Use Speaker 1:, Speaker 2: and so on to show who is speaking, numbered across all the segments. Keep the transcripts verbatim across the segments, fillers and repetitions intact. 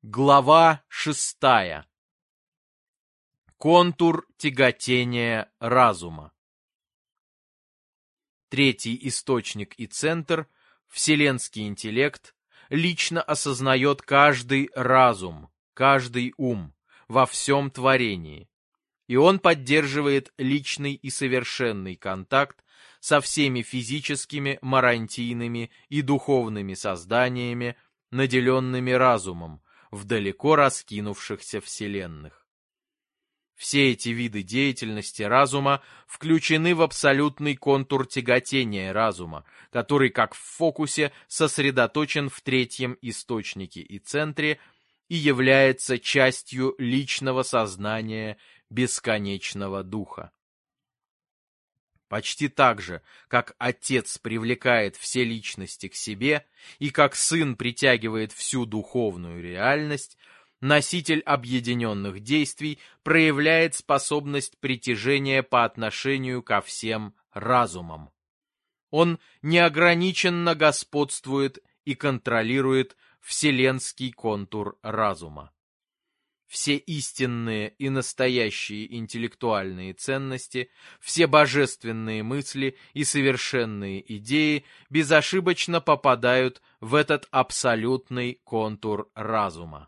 Speaker 1: Глава шестая. Контур тяготения разума. Третий источник и центр, вселенский интеллект, лично осознает каждый разум, каждый ум во всем творении, и он поддерживает личный и совершенный контакт со всеми физическими, марантийными и духовными созданиями, наделенными разумом, в далеко раскинувшихся вселенных. Все эти виды деятельности разума включены в абсолютный контур тяготения разума, который, как в фокусе, сосредоточен в третьем источнике и центре и является частью личного сознания бесконечного духа. Почти так же, как Отец привлекает все личности к себе и как Сын притягивает всю духовную реальность, носитель объединенных действий проявляет способность притяжения по отношению ко всем разумам. Он неограниченно господствует и контролирует вселенский контур разума. Все истинные и настоящие интеллектуальные ценности, все божественные мысли и совершенные идеи безошибочно попадают в этот абсолютный контур разума.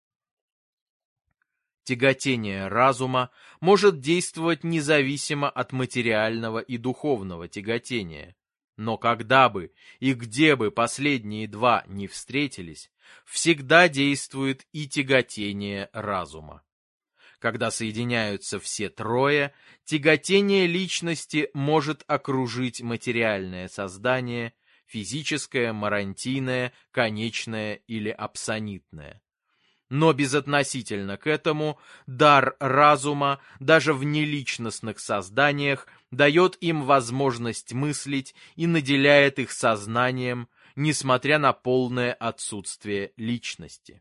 Speaker 1: Тяготение разума может действовать независимо от материального и духовного тяготения. Но когда бы и где бы последние два не встретились, всегда действует и тяготение разума. Когда соединяются все трое, тяготение личности может окружить материальное создание, физическое, марантийное, конечное или апсонитное. Но безотносительно к этому, дар разума даже в неличностных созданиях дает им возможность мыслить и наделяет их сознанием, несмотря на полное отсутствие личности.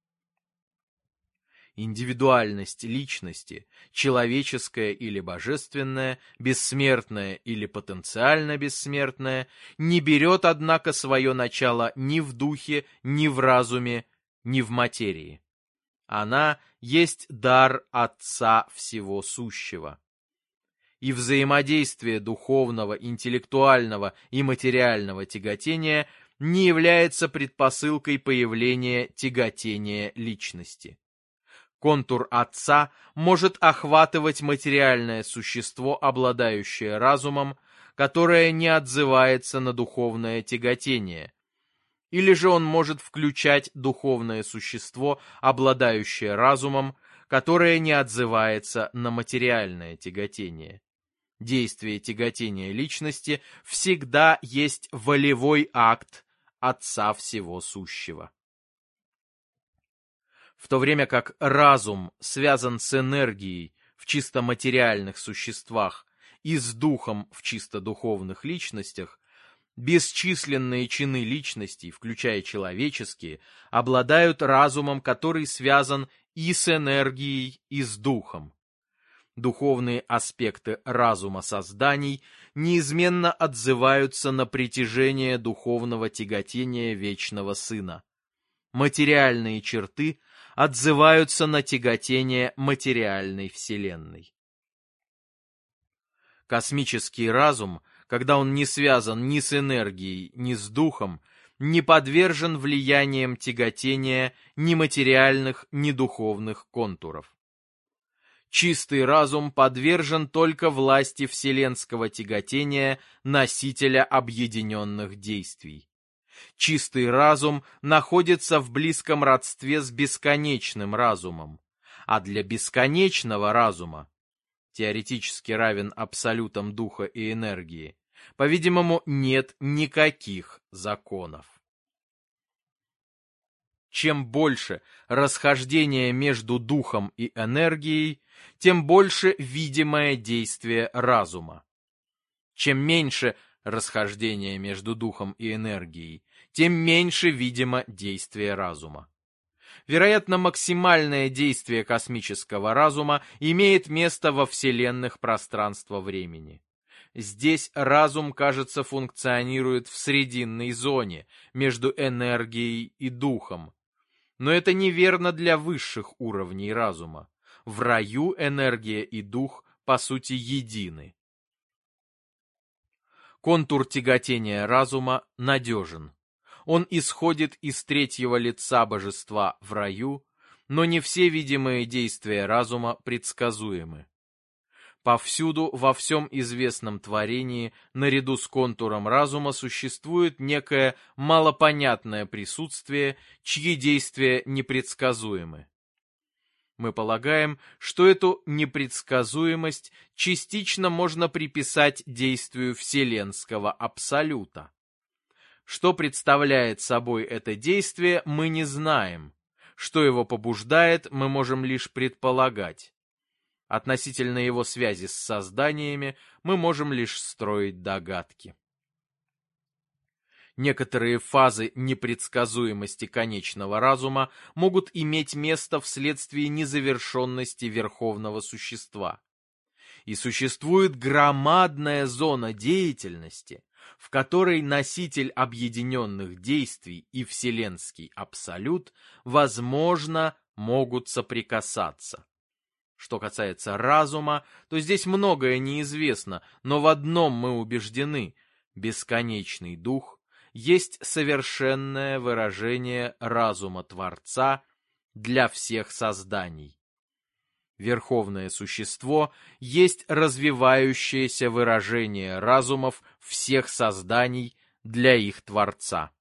Speaker 1: Индивидуальность личности, человеческая или божественная, бессмертная или потенциально бессмертная, не берет, однако, свое начало ни в духе, ни в разуме, ни в материи. Она есть дар Отца Всего Сущего. И взаимодействие духовного, интеллектуального и материального тяготения не является предпосылкой появления тяготения личности. Контур Отца может охватывать материальное существо, обладающее разумом, которое не отзывается на духовное тяготение, или же он может включать духовное существо, обладающее разумом, которое не отзывается на материальное тяготение. Действие тяготения личности всегда есть волевой акт Отца Всего Сущего. В то время как разум связан с энергией в чисто материальных существах и с духом в чисто духовных личностях, бесчисленные чины личностей, включая человеческие, обладают разумом, который связан и с энергией, и с духом. Духовные аспекты разума созданий неизменно отзываются на притяжение духовного тяготения Вечного Сына. Материальные черты отзываются на тяготение материальной Вселенной. Космический разум, когда он не связан ни с энергией, ни с духом, не подвержен влияниям тяготения ни материальных, ни духовных контуров. Чистый разум подвержен только власти вселенского тяготения носителя объединенных действий. Чистый разум находится в близком родстве с бесконечным разумом, а для бесконечного разума, теоретически равен абсолютам духа и энергии, по-видимому, нет никаких законов. Чем больше расхождения между духом и энергией, тем больше видимое действие разума. Чем меньше расхождения между духом и энергией, тем меньше видимо действие разума. Вероятно, максимальное действие космического разума имеет место во вселенных пространства-времени. Здесь разум, кажется, функционирует в срединной зоне между энергией и духом. Но это неверно для высших уровней разума. В раю энергия и дух, по сути, едины. Контур тяготения разума надежен. Он исходит из третьего лица божества в раю, но не все видимые действия разума предсказуемы. Повсюду, во всем известном творении, наряду с контуром разума существует некое малопонятное присутствие, чьи действия непредсказуемы. Мы полагаем, что эту непредсказуемость частично можно приписать действию Вселенского Абсолюта. Что представляет собой это действие, мы не знаем. Что его побуждает, мы можем лишь предполагать. Относительно его связи с созданиями мы можем лишь строить догадки. Некоторые фазы непредсказуемости конечного разума могут иметь место вследствие незавершенности Верховного Существа. И существует громадная зона деятельности, в которой носитель объединенных действий и Вселенский Абсолют, возможно, могут соприкасаться. Что касается разума, то здесь многое неизвестно, но в одном мы убеждены – бесконечный дух есть совершенное выражение разума Творца для всех созданий. Верховное Существо есть развивающееся выражение разумов всех созданий для их Творца.